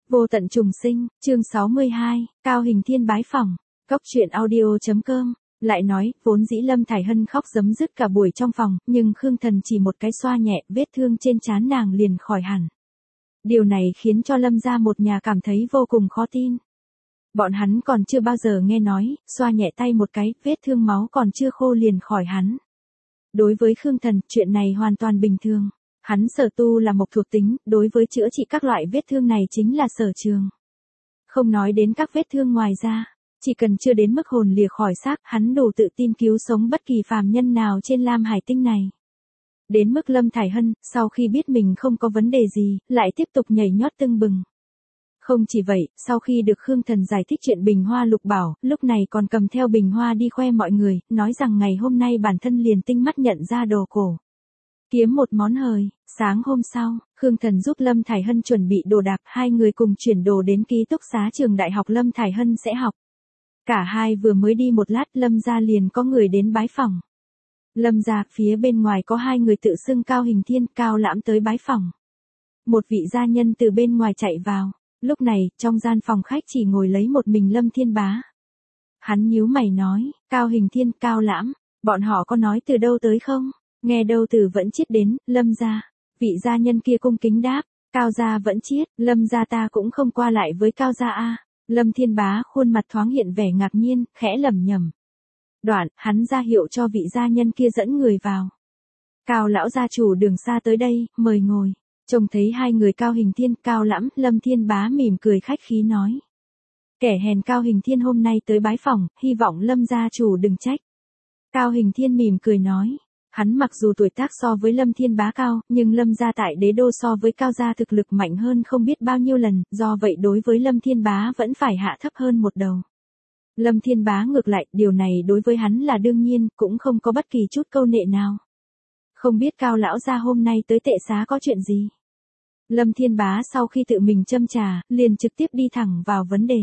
Vô tận trùng sinh, chương 62, Cao Hình Thiên bái phỏng. Cốc truyện audio.com. Lại nói, vốn dĩ Lâm Thải Hân khóc rấm rứt cả buổi trong phòng, nhưng Khương Thần chỉ một cái xoa nhẹ, vết thương trên trán nàng liền khỏi hẳn. Điều này khiến cho Lâm gia một nhà cảm thấy vô cùng khó tin. Bọn hắn còn chưa bao giờ nghe nói, xoa nhẹ tay một cái, vết thương máu còn chưa khô liền khỏi hắn. Đối với Khương Thần, chuyện này hoàn toàn bình thường. Hắn sở tu là mộc thuộc tính, đối với chữa trị các loại vết thương này chính là sở trường. Không nói đến các vết thương ngoài ra, chỉ cần chưa đến mức hồn lìa khỏi xác, hắn đủ tự tin cứu sống bất kỳ phàm nhân nào trên Lam Hải tinh này. Đến mức Lâm Thải Hân, sau khi biết mình không có vấn đề gì, lại tiếp tục nhảy nhót tưng bừng. Không chỉ vậy, sau khi được Khương Thần giải thích chuyện bình hoa lục bảo, lúc này còn cầm theo bình hoa đi khoe mọi người, nói rằng ngày hôm nay bản thân liền tinh mắt nhận ra đồ cổ. Kiếm một món hời. Sáng hôm sau, Khương Thần giúp Lâm Thải Hân chuẩn bị đồ đạc, hai người cùng chuyển đồ đến ký túc xá trường đại học Lâm Thải Hân sẽ học. Cả hai vừa mới đi một lát, Lâm gia liền có người đến bái phỏng. Lâm gia phía bên ngoài có hai người tự xưng Cao Hình Thiên, Cao Lãm tới bái phỏng. Một vị gia nhân từ bên ngoài chạy vào, lúc này, trong gian phòng khách chỉ ngồi lấy một mình Lâm Thiên Bá. Hắn nhíu mày nói, Cao Hình Thiên, Cao Lãm, bọn họ có nói từ đâu tới không? Nghe đâu từ Vẫn Chiết đến, Lâm gia. Vị gia nhân kia cung kính đáp, Cao gia Vẫn Chiết, Lâm gia ta cũng không qua lại với Cao gia a. Lâm Thiên Bá khuôn mặt thoáng hiện vẻ ngạc nhiên, khẽ lẩm nhẩm. Đoạn, hắn ra hiệu cho vị gia nhân kia dẫn người vào. Cao lão gia chủ đường xa tới đây, mời ngồi. Trông thấy hai người Cao Hình Thiên, Cao Lãm, Lâm Thiên Bá mỉm cười khách khí nói. Kẻ hèn Cao Hình Thiên hôm nay tới bái phỏng, hy vọng Lâm gia chủ đừng trách. Cao Hình Thiên mỉm cười nói. Hắn mặc dù tuổi tác so với Lâm Thiên Bá cao, nhưng Lâm gia tại đế đô so với Cao gia thực lực mạnh hơn không biết bao nhiêu lần, do vậy đối với Lâm Thiên Bá vẫn phải hạ thấp hơn một đầu. Lâm Thiên Bá ngược lại, điều này đối với hắn là đương nhiên, cũng không có bất kỳ chút câu nệ nào. Không biết Cao lão gia hôm nay tới tệ xá có chuyện gì? Lâm Thiên Bá sau khi tự mình châm trà, liền trực tiếp đi thẳng vào vấn đề.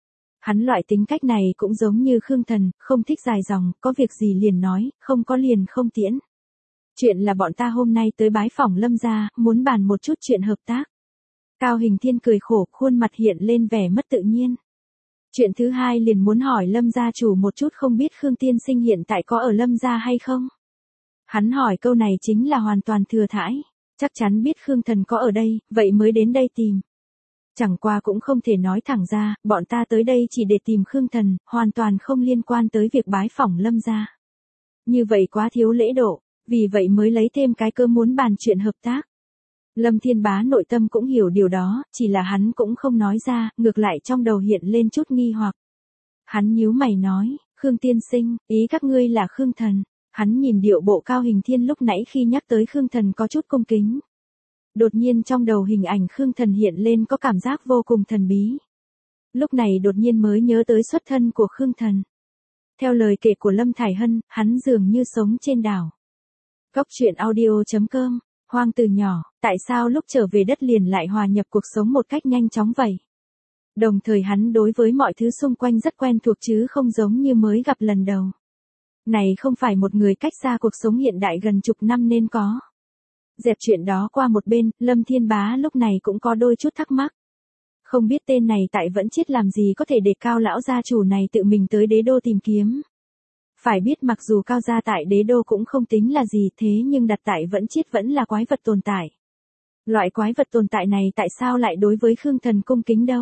Hắn loại tính cách này cũng giống như Khương Thần, không thích dài dòng, có việc gì liền nói, không có liền không tiễn. Chuyện là bọn ta hôm nay tới bái phỏng Lâm gia, muốn bàn một chút chuyện hợp tác. Cao Hình Thiên cười khổ, khuôn mặt hiện lên vẻ mất tự nhiên. Chuyện thứ hai liền muốn hỏi Lâm gia chủ một chút, không biết Khương tiên sinh hiện tại có ở Lâm gia hay không? Hắn hỏi câu này chính là hoàn toàn thừa thãi, chắc chắn biết Khương Thần có ở đây, vậy mới đến đây tìm. Chẳng qua cũng không thể nói thẳng ra, bọn ta tới đây chỉ để tìm Khương Thần, hoàn toàn không liên quan tới việc bái phỏng Lâm gia. Như vậy quá thiếu lễ độ, vì vậy mới lấy thêm cái cơ muốn bàn chuyện hợp tác. Lâm Thiên Bá nội tâm cũng hiểu điều đó, chỉ là hắn cũng không nói ra, ngược lại trong đầu hiện lên chút nghi hoặc. Hắn nhíu mày nói, Khương tiên sinh, ý các ngươi là Khương Thần. Hắn nhìn điệu bộ Cao Hình Thiên lúc nãy khi nhắc tới Khương Thần có chút cung kính. Đột nhiên trong đầu hình ảnh Khương Thần hiện lên có cảm giác vô cùng thần bí. Lúc này đột nhiên mới nhớ tới xuất thân của Khương Thần. Theo lời kể của Lâm Thải Hân, hắn dường như sống trên đảo. Cốc truyện audio.com. Hoang từ nhỏ, tại sao lúc trở về đất liền lại hòa nhập cuộc sống một cách nhanh chóng vậy? Đồng thời hắn đối với mọi thứ xung quanh rất quen thuộc chứ không giống như mới gặp lần đầu. Này không phải một người cách xa cuộc sống hiện đại gần chục năm nên có. Dẹp chuyện đó qua một bên, Lâm Thiên Bá lúc này cũng có đôi chút thắc mắc. Không biết tên này tại Vẫn Chiết làm gì có thể để Cao lão gia chủ này tự mình tới đế đô tìm kiếm. Phải biết mặc dù Cao gia tại đế đô cũng không tính là gì, thế nhưng đặt tại Vẫn Chiết vẫn là quái vật tồn tại. Loại quái vật tồn tại này tại sao lại đối với Khương Thần cung kính đâu?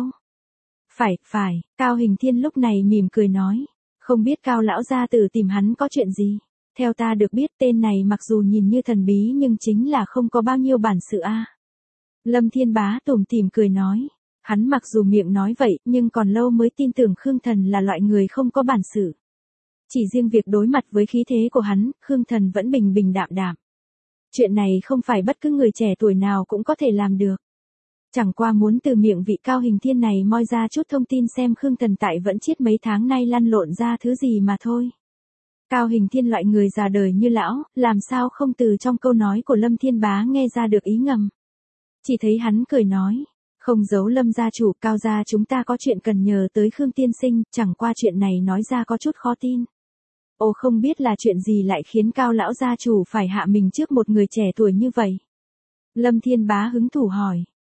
Phải, Cao Hình Thiên lúc này mỉm cười nói. Không biết Cao lão gia tử tìm hắn có chuyện gì? Theo ta được biết tên này mặc dù nhìn như thần bí nhưng chính là không có bao nhiêu bản sự a. Lâm Thiên Bá tủm tỉm cười nói. Hắn mặc dù miệng nói vậy nhưng còn lâu mới tin tưởng Khương Thần là loại người không có bản sự. Chỉ riêng việc đối mặt với khí thế của hắn, Khương Thần vẫn bình bình đạm đạm. Chuyện này không phải bất cứ người trẻ tuổi nào cũng có thể làm được. Chẳng qua muốn từ miệng vị Cao Hình Thiên này moi ra chút thông tin xem Khương Thần tại Vẫn Chiết mấy tháng nay lăn lộn ra thứ gì mà thôi. Cao Hình Thiên loại người già đời như lão, làm sao không từ trong câu nói của Lâm Thiên Bá nghe ra được ý ngầm. Chỉ thấy hắn cười nói, không giấu Lâm gia chủ, Cao gia chúng ta có chuyện cần nhờ tới Khương tiên sinh, chẳng qua chuyện này nói ra có chút khó tin. Ồ, không biết là chuyện gì lại khiến Cao lão gia chủ phải hạ mình trước một người trẻ tuổi như vậy. Lâm Thiên Bá hứng thú hỏi,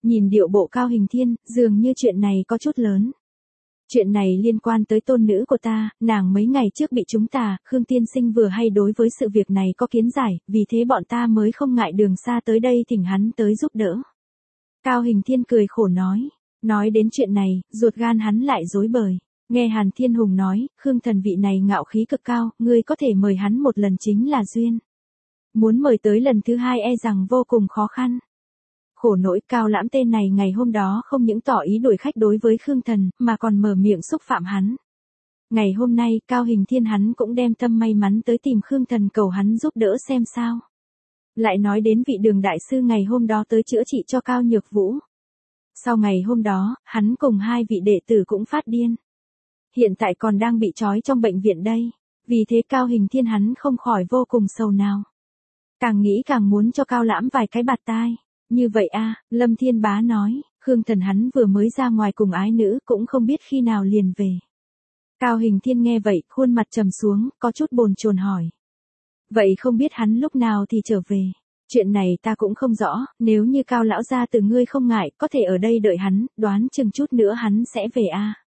Nhìn điệu bộ Cao Hình Thiên, dường như chuyện này có chút lớn. Chuyện này liên quan tới tôn nữ của ta, nàng mấy ngày trước bị chúng ta, Khương tiên sinh vừa hay đối với sự việc này có kiến giải, vì thế bọn ta mới không ngại đường xa tới đây thỉnh hắn tới giúp đỡ. Cao Hình Thiên cười khổ nói đến chuyện này, ruột gan hắn lại rối bời. Nghe Hàn Thiên Hùng nói, Khương thần vị này ngạo khí cực cao, ngươi có thể mời hắn một lần chính là duyên. Muốn mời tới lần thứ hai e rằng vô cùng khó khăn. Khổ nỗi Cao Lãm tên này ngày hôm đó không những tỏ ý đuổi khách đối với Khương thần, mà còn mở miệng xúc phạm hắn. Ngày hôm nay, Cao Hình Thiên hắn cũng đem tâm may mắn tới tìm Khương thần cầu hắn giúp đỡ xem sao. Lại nói đến vị Đường đại sư ngày hôm đó tới chữa trị cho Cao Nhược Vũ. Sau ngày hôm đó, hắn cùng hai vị đệ tử cũng phát điên. Hiện tại còn đang bị trói trong bệnh viện đây. Vì thế Cao Hình Thiên hắn không khỏi vô cùng sầu nào. Càng nghĩ càng muốn cho Cao Lãm vài cái bạt tai. Như vậy Lâm Thiên Bá nói, Khương thần hắn vừa mới ra ngoài cùng ái nữ cũng không biết khi nào liền về. Cao Hình Thiên nghe vậy, khuôn mặt trầm xuống, có chút bồn chồn hỏi. Vậy không biết hắn lúc nào thì trở về? Chuyện này ta cũng không rõ, nếu như Cao lão gia từ ngươi không ngại, có thể ở đây đợi hắn, đoán chừng chút nữa hắn sẽ về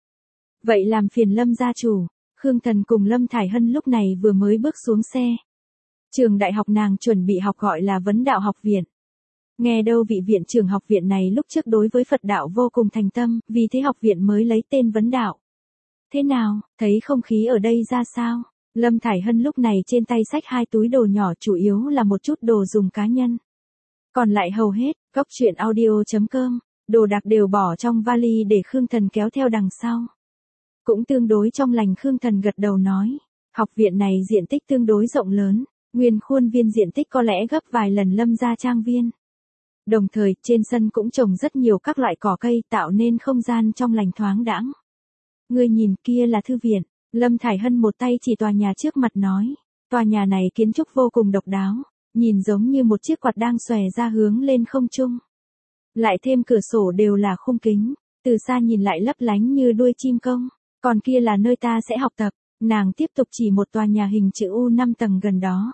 Vậy làm phiền Lâm gia chủ. Khương thần cùng Lâm Thải Hân lúc này vừa mới bước xuống xe. Trường đại học nàng chuẩn bị học gọi là Vấn Đạo Học Viện. Nghe đâu vị viện trưởng học viện này lúc trước đối với Phật đạo vô cùng thành tâm, vì thế học viện mới lấy tên Vấn Đạo. Thế nào, thấy không khí ở đây ra sao? Lâm Thải Hân lúc này trên tay xách hai túi đồ nhỏ chủ yếu là một chút đồ dùng cá nhân. Còn lại hầu hết, góc truyện audio.com, đồ đạc đều bỏ trong vali để Khương thần kéo theo đằng sau. Cũng tương đối trong lành Khương thần gật đầu nói, học viện này diện tích tương đối rộng lớn, nguyên khuôn viên diện tích có lẽ gấp vài lần Lâm gia trang viên. Đồng thời, trên sân cũng trồng rất nhiều các loại cỏ cây tạo nên không gian trong lành thoáng đãng. Ngươi nhìn kia là thư viện, Lâm Thải Hân một tay chỉ tòa nhà trước mặt nói, tòa nhà này kiến trúc vô cùng độc đáo, nhìn giống như một chiếc quạt đang xòe ra hướng lên không trung. Lại thêm cửa sổ đều là khung kính, từ xa nhìn lại lấp lánh như đuôi chim công, còn kia là nơi ta sẽ học tập, nàng tiếp tục chỉ một tòa nhà hình chữ U 5 tầng gần đó.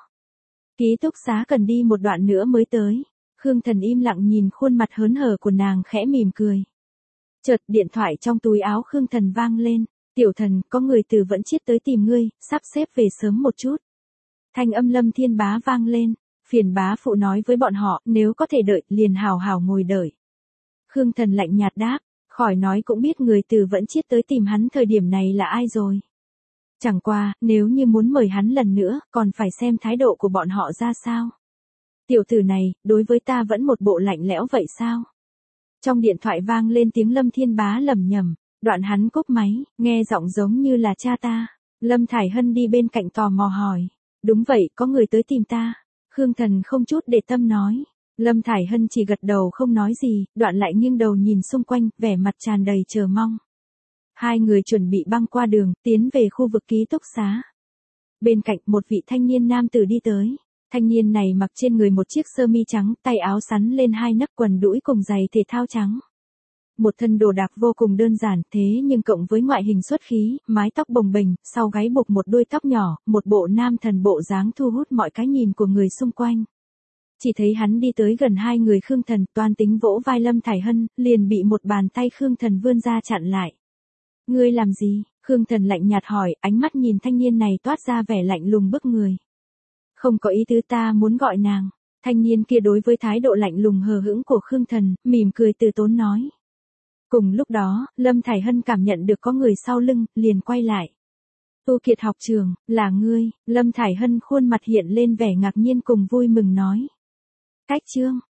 Ký túc xá cần đi một đoạn nữa mới tới. Khương thần im lặng nhìn khuôn mặt hớn hở của nàng khẽ mỉm cười. Chợt điện thoại trong túi áo Khương thần vang lên, tiểu thần có người từ Vẫn Chiết tới tìm ngươi, sắp xếp về sớm một chút. Thanh âm Lâm Thiên Bá vang lên, phiền bá phụ nói với bọn họ nếu có thể đợi liền hào hào ngồi đợi. Khương thần lạnh nhạt đáp, khỏi nói cũng biết người từ Vẫn Chiết tới tìm hắn thời điểm này là ai rồi. Chẳng qua, nếu như muốn mời hắn lần nữa, còn phải xem thái độ của bọn họ ra sao. Tiểu tử này, đối với ta vẫn một bộ lạnh lẽo vậy sao? Trong điện thoại vang lên tiếng Lâm Thiên Bá lẩm nhẩm, đoạn hắn cúp máy, nghe giọng giống như là cha ta. Lâm Thải Hân đi bên cạnh tò mò hỏi, đúng vậy, có người tới tìm ta. Khương thần không chút để tâm nói. Lâm Thải Hân chỉ gật đầu không nói gì, đoạn lại nghiêng đầu nhìn xung quanh, vẻ mặt tràn đầy chờ mong. Hai người chuẩn bị băng qua đường, tiến về khu vực ký túc xá. Bên cạnh một vị thanh niên nam tử đi tới. Thanh niên này mặc trên người một chiếc sơ mi trắng, tay áo sắn lên hai nấc quần đũi cùng giày thể thao trắng. Một thân đồ đạc vô cùng đơn giản thế nhưng cộng với ngoại hình xuất khí, mái tóc bồng bềnh, sau gáy buộc một đuôi tóc nhỏ, một bộ nam thần bộ dáng thu hút mọi cái nhìn của người xung quanh. Chỉ thấy hắn đi tới gần hai người Khương thần, toan tính vỗ vai Lâm Thải Hân, liền bị một bàn tay Khương thần vươn ra chặn lại. Ngươi làm gì? Khương thần lạnh nhạt hỏi, ánh mắt nhìn thanh niên này toát ra vẻ lạnh lùng bức người. Không có ý tứ, ta muốn gọi nàng. Thanh niên kia đối với thái độ lạnh lùng hờ hững của Khương thần, mỉm cười từ tốn nói. Cùng lúc đó, Lâm Thải Hân cảm nhận được có người sau lưng, liền quay lại. Tu Kiệt học trường, là ngươi? Lâm Thải Hân khuôn mặt hiện lên vẻ ngạc nhiên cùng vui mừng nói. Cách chương,